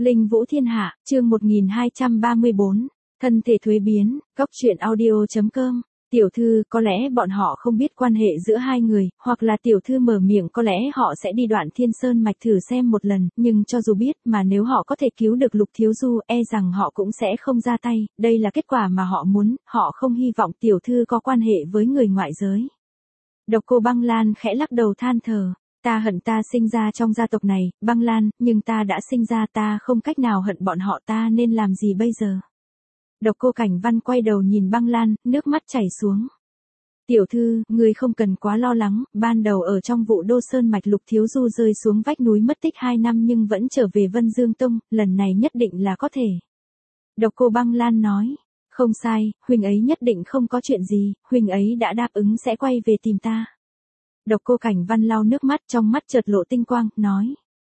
Linh Vũ Thiên Hạ, chương 1234, thân thể thuế biến, góc truyện audio.com. Tiểu thư, có lẽ bọn họ không biết quan hệ giữa hai người, hoặc là tiểu thư mở miệng có lẽ họ sẽ đi Đoạn Thiên Sơn mạch thử xem một lần, nhưng cho dù biết mà nếu họ có thể cứu được Lục Thiếu Du, e rằng họ cũng sẽ không ra tay, đây là kết quả mà họ muốn, họ không hy vọng tiểu thư có quan hệ với người ngoại giới. Độc Cô Băng Lan khẽ lắc đầu than thở. Ta hận ta sinh ra trong gia tộc này, Băng Lan, nhưng ta đã sinh ra, ta không cách nào hận bọn họ, ta nên làm gì bây giờ? Độc Cô Cảnh Văn quay đầu nhìn Băng Lan, nước mắt chảy xuống. Tiểu thư, ngươi không cần quá lo lắng, ban đầu ở trong vụ Đô Sơn mạch Lục Thiếu Du rơi xuống vách núi mất tích 2 năm nhưng vẫn trở về Vân Dương Tông, lần này nhất định là có thể. Độc Cô Băng Lan nói, không sai, huynh ấy nhất định không có chuyện gì, huynh ấy đã đáp ứng sẽ quay về tìm ta. Độc Cô Cảnh Văn lau nước mắt, trong mắt chợt lộ tinh quang, nói.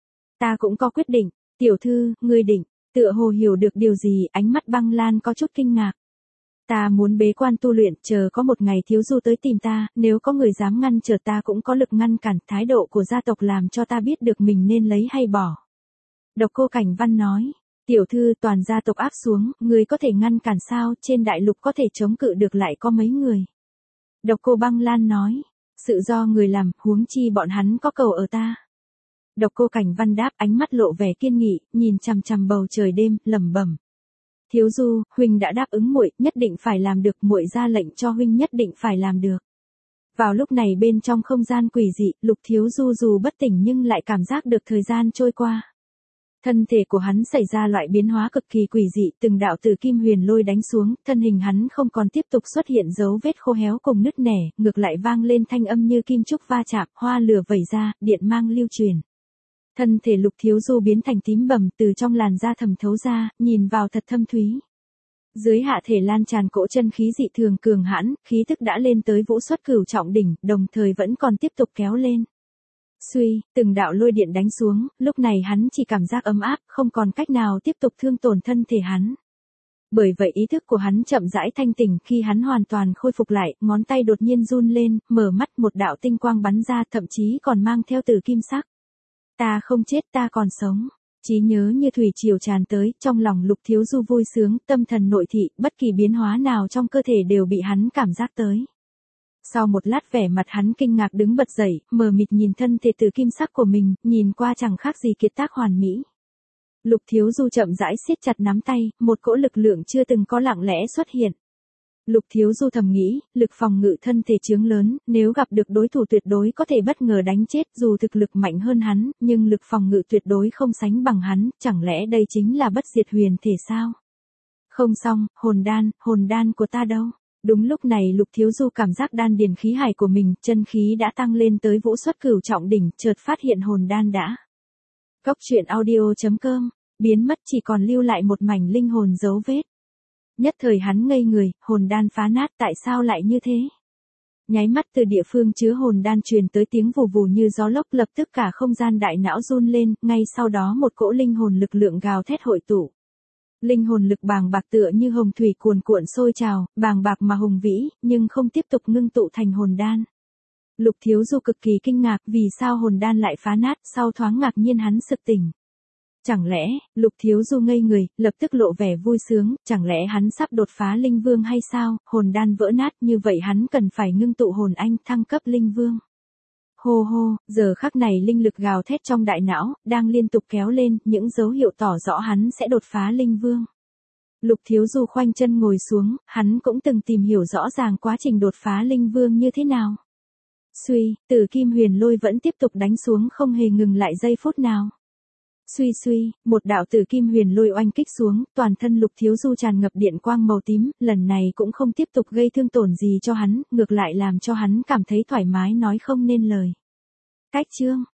Ta cũng có quyết định, tiểu thư, ngươi định, tựa hồ hiểu được điều gì, ánh mắt Băng Lan có chút kinh ngạc. Ta muốn bế quan tu luyện, chờ có một ngày Thiếu Du tới tìm ta, nếu có người dám ngăn trở ta cũng có lực ngăn cản, thái độ của gia tộc làm cho ta biết được mình nên lấy hay bỏ. Độc Cô Cảnh Văn nói, tiểu thư, toàn gia tộc áp xuống, ngươi có thể ngăn cản sao, trên đại lục có thể chống cự được lại có mấy người. Độc Cô Băng Lan nói, sự do người làm, huống chi bọn hắn có cầu ở ta. Độc Cô Cảnh Văn đáp, ánh mắt lộ vẻ kiên nghị, nhìn chằm chằm bầu trời đêm, lẩm bẩm. Thiếu Du, huynh đã đáp ứng muội, nhất định phải làm được, muội ra lệnh cho huynh nhất định phải làm được. Vào lúc này bên trong không gian quỷ dị, Lục Thiếu Du dù bất tỉnh nhưng lại cảm giác được thời gian trôi qua. Thân thể của hắn xảy ra loại biến hóa cực kỳ quỷ dị, từng đạo từ kim huyền lôi đánh xuống, thân hình hắn không còn tiếp tục xuất hiện dấu vết khô héo cùng nứt nẻ, ngược lại vang lên thanh âm như kim trúc va chạm, hoa lửa vẩy ra, điện mang lưu truyền. Thân thể Lục Thiếu Du biến thành tím bầm, từ trong làn da thẩm thấu ra, nhìn vào thật thâm thúy. Dưới hạ thể lan tràn cỗ chân khí dị thường cường hãn, khí tức đã lên tới vũ xuất cửu trọng đỉnh, đồng thời vẫn còn tiếp tục kéo lên. Suy, từng đạo lôi điện đánh xuống, lúc này hắn chỉ cảm giác ấm áp, không còn cách nào tiếp tục thương tổn thân thể hắn. Bởi vậy ý thức của hắn chậm rãi thanh tỉnh, khi hắn hoàn toàn khôi phục lại, ngón tay đột nhiên run lên, mở mắt, một đạo tinh quang bắn ra, thậm chí còn mang theo từ kim sắc. Ta không chết, ta còn sống. Trí nhớ như thủy triều tràn tới, trong lòng Lục Thiếu Du vui sướng, tâm thần nội thị, bất kỳ biến hóa nào trong cơ thể đều bị hắn cảm giác tới. Sau một lát vẻ mặt hắn kinh ngạc đứng bật dậy, mờ mịt nhìn thân thể từ kim sắc của mình, nhìn qua chẳng khác gì kiệt tác hoàn mỹ. Lục Thiếu Du chậm rãi siết chặt nắm tay, một cỗ lực lượng chưa từng có lặng lẽ xuất hiện. Lục Thiếu Du thầm nghĩ, lực phòng ngự thân thể chướng lớn, nếu gặp được đối thủ tuyệt đối có thể bất ngờ đánh chết, dù thực lực mạnh hơn hắn, nhưng lực phòng ngự tuyệt đối không sánh bằng hắn, chẳng lẽ đây chính là bất diệt huyền thể sao? Không xong, hồn đan của ta đâu? Đúng lúc này Lục Thiếu Du cảm giác đan điền khí hải của mình, chân khí đã tăng lên tới vũ xuất cửu trọng đỉnh, chợt phát hiện hồn đan đã. Góc truyện audio.com, biến mất, chỉ còn lưu lại một mảnh linh hồn dấu vết. Nhất thời hắn ngây người, hồn đan phá nát, tại sao lại như thế? Nháy mắt từ địa phương chứa hồn đan truyền tới tiếng vù vù như gió lốc, lập tức cả không gian đại não run lên, ngay sau đó một cỗ linh hồn lực lượng gào thét hội tụ. Linh hồn lực bàng bạc tựa như hồng thủy cuồn cuộn sôi trào, bàng bạc mà hùng vĩ, nhưng không tiếp tục ngưng tụ thành hồn đan. Lục Thiếu Du cực kỳ kinh ngạc, vì sao hồn đan lại phá nát, sau thoáng ngạc nhiên hắn sực tỉnh. Chẳng lẽ, Lục Thiếu Du ngây người, lập tức lộ vẻ vui sướng, chẳng lẽ hắn sắp đột phá linh vương hay sao, hồn đan vỡ nát, như vậy hắn cần phải ngưng tụ hồn anh, thăng cấp linh vương. Hô hô, giờ khắc này linh lực gào thét trong đại não, đang liên tục kéo lên, những dấu hiệu tỏ rõ hắn sẽ đột phá linh vương. Lục Thiếu Du khoanh chân ngồi xuống, hắn cũng từng tìm hiểu rõ ràng quá trình đột phá linh vương như thế nào. Suy, từ kim huyền lôi vẫn tiếp tục đánh xuống không hề ngừng lại giây phút nào. Suy, một đạo tử kim huyền lôi oanh kích xuống, toàn thân Lục Thiếu Du tràn ngập điện quang màu tím, lần này cũng không tiếp tục gây thương tổn gì cho hắn, ngược lại làm cho hắn cảm thấy thoải mái nói không nên lời. Cách chương